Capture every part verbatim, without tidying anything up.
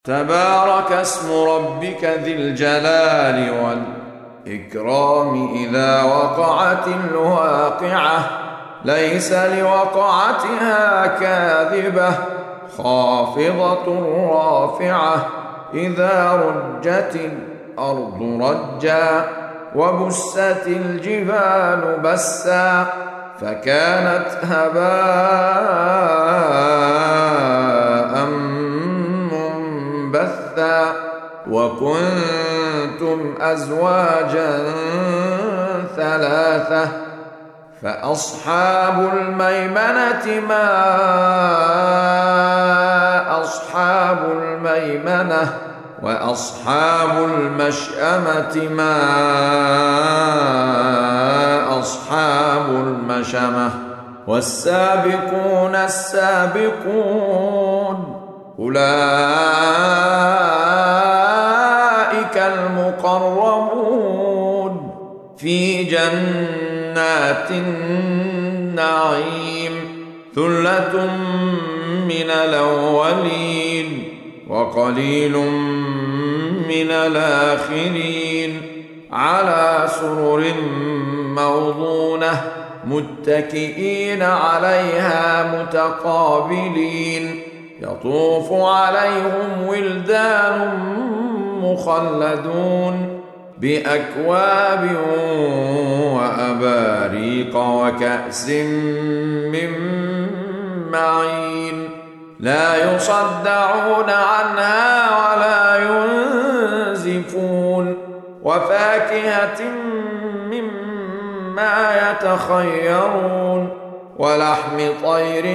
تبارك اسم ربك ذي الجلال والإكرام. إذا وقعت الواقعة ليس لوقعتها كاذبة خافضة رافعة. إذا رجت الأرض رجا وبست الجبال بسا فكانت هباء منبثا. وكنتم أزواجا ثلاثة فأصحاب الميمنة ما أصحاب الميمنة وأصحاب المشأمة ما أصحاب المشأمة. والسابقون السابقون أولئك المقربون في جنات النعيم. ثلة من الأولين وقليل من الآخرين. على سرر موضونة متكئين عليها متقابلين. يطوف عليهم ولدان مخلدون بأكواب وأباريق وكأس من معين. لا يصدعون عنها ولا ينزفون. وفاكهة مما يتخيرون ولحم طير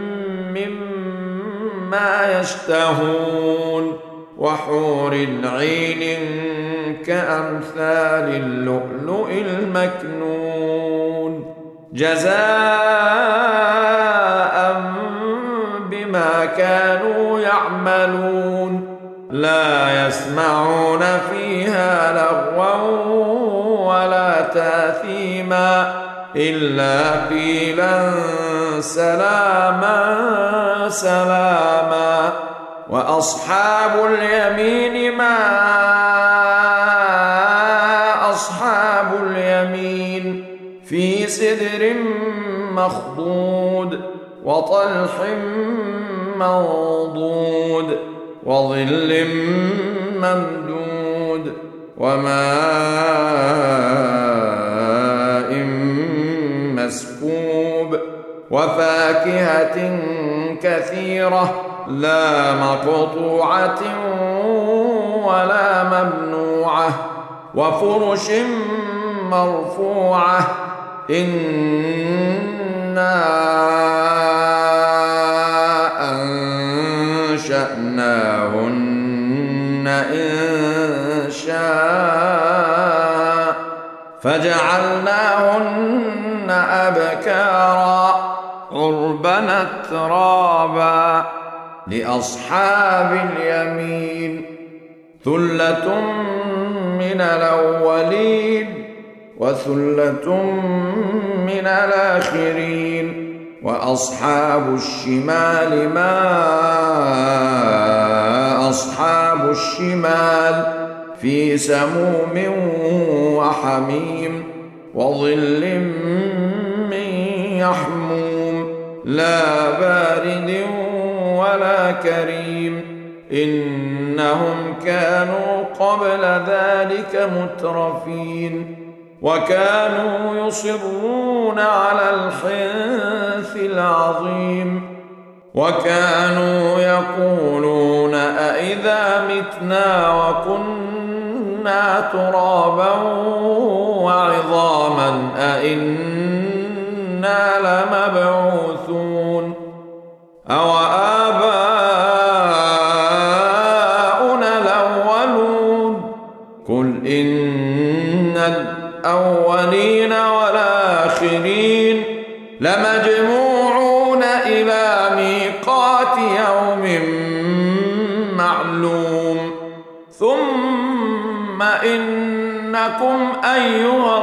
مما يشتهون. وحور عين كأمثال اللؤلؤ المكنون جزاء بما كانوا يعملون. لا يسمعون فيها لغوا ولا تاثيما إلا قيلا سلاما سلاما. وأصحاب اليمين ما أصحاب اليمين في سدر مخضود وطلح منضود وظل ممدود وماء مسكوب. وفاكهة كثيرة لا مقطوعة ولا ممنوعة. وفرش مرفوعة. إنا أنشأناهن إنشاء فجعلناهن أبكارا عربا ترابا. لأصحاب اليمين ثلة من الأولين وثلة من الآخرين. وأصحاب الشمال ما أصحاب الشمال في سموم وحميم وظل من يحموم لا بارد ولا كريم. إنهم كانوا قبل ذلك مترفين وكانوا يصرون على الحنث العظيم. وكانوا يقولون أئذا متنا وكنا ترابا وعظاما أئنا لمبعوثون أو آباؤنا الأولون. قل إن الأولين والآخرين لمجموعون إلى ميقات يوم معلوم. ثم إنكم أيها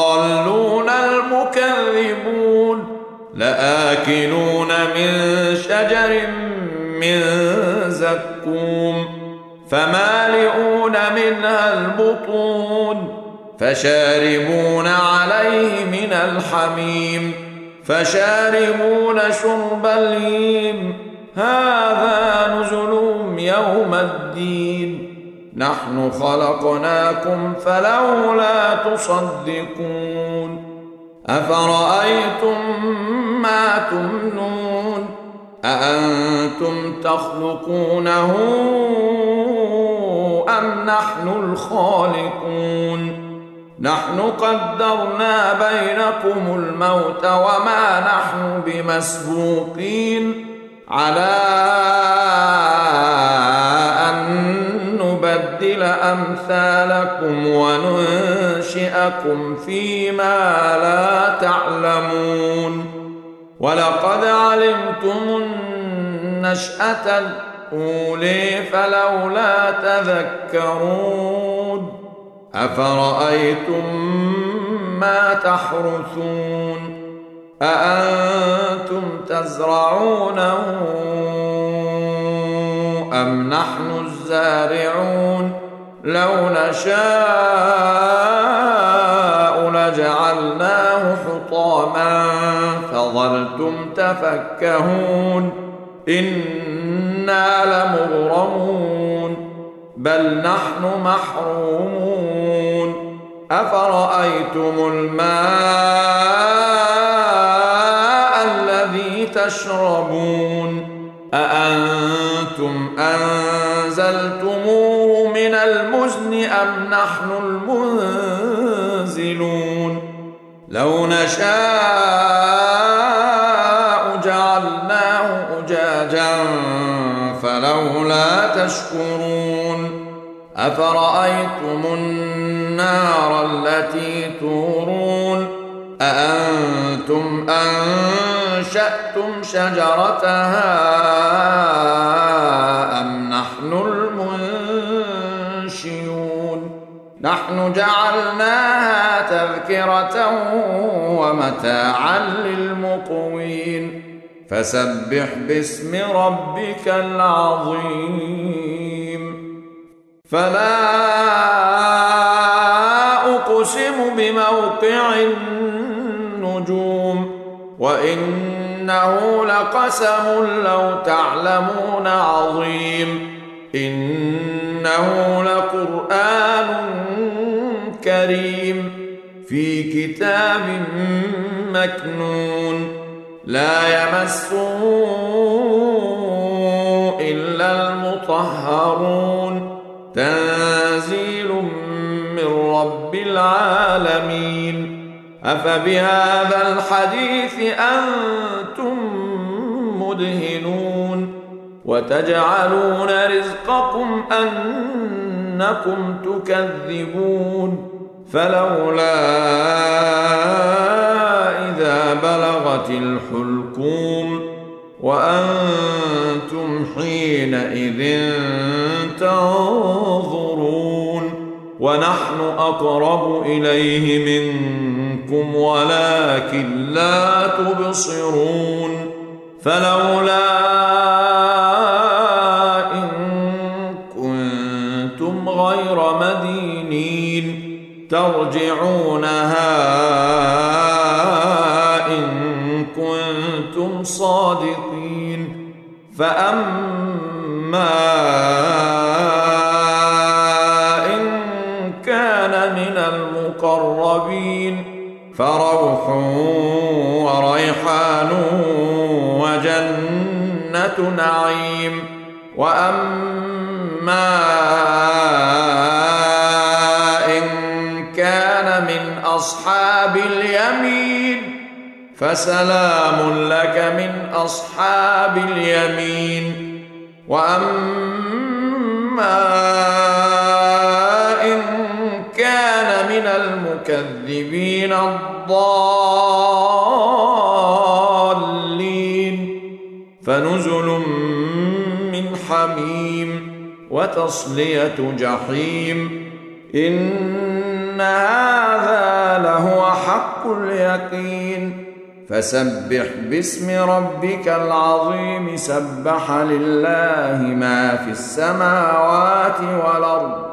الضالون المكذبون لآكلون من شجر شجر من زقوم فمالئون منها البطون فشاربون عليه من الحميم فشاربون شرب الهيم هذا نزلهم يوم الدين نحن خلقناكم فلولا تصدقون أفرأيتم ما تمنون أأنتم تخلقونه أم نحن الخالقون نحن قدرنا بينكم الموت وما نحن بمسبوقين على أن نبدل أمثالكم وننشئكم فيما لا تعلمون ولقد علمتم النشأة الأولى فلولا تذكرون أفرأيتم ما تحرثون أأنتم تزرعونه أم نحن الزارعون لو نشاء لجعلناه حطاما فظلتم تفكهون إنا لمغرمون بل نحن محرومون أفرأيتم الماء الذي تشربون أأنتم أنزلتموه من المزن أم نحن المنزلون لو نشاء جعلناه أجاجا فلولا تشكرون أفرأيتم النار التي تورون أأنتم أنشأتم شجرتها أم نحن المنشئون نحن جعلناها تذكرة ومتاعا للمقوين فسبح باسم ربك العظيم فلا أقسم بموقع النجوم وإنه لقسم لو تعلمون عظيم إنه لقرآن كريم في كتاب مكنون لا يمسه إلا المطهرون تنزيل من رب العالمين أفبهذا الحديث أنتم مدهنون وتجعلون رزقكم أنكم تكذبون فلولا إذا بلغت الحلقوم وأنتم حينئذ تنظرون ونحن أقرب إليه منكم ولكن لا تبصرون فلولا إن كنتم غير مدينين ترجعونها إن كنتم صادقين فأما إن كان من المقربين فروح وريحان وجنة نعيم وأما إن كان من أصحاب اليمين فسلام لك من أصحاب اليمين وأما إن كان من المكذبين الضالين فنزل من حميم وتصلية جحيم إن هذا لهو حق اليقين فسبح باسم ربك العظيم سبح لله ما في السماوات والأرض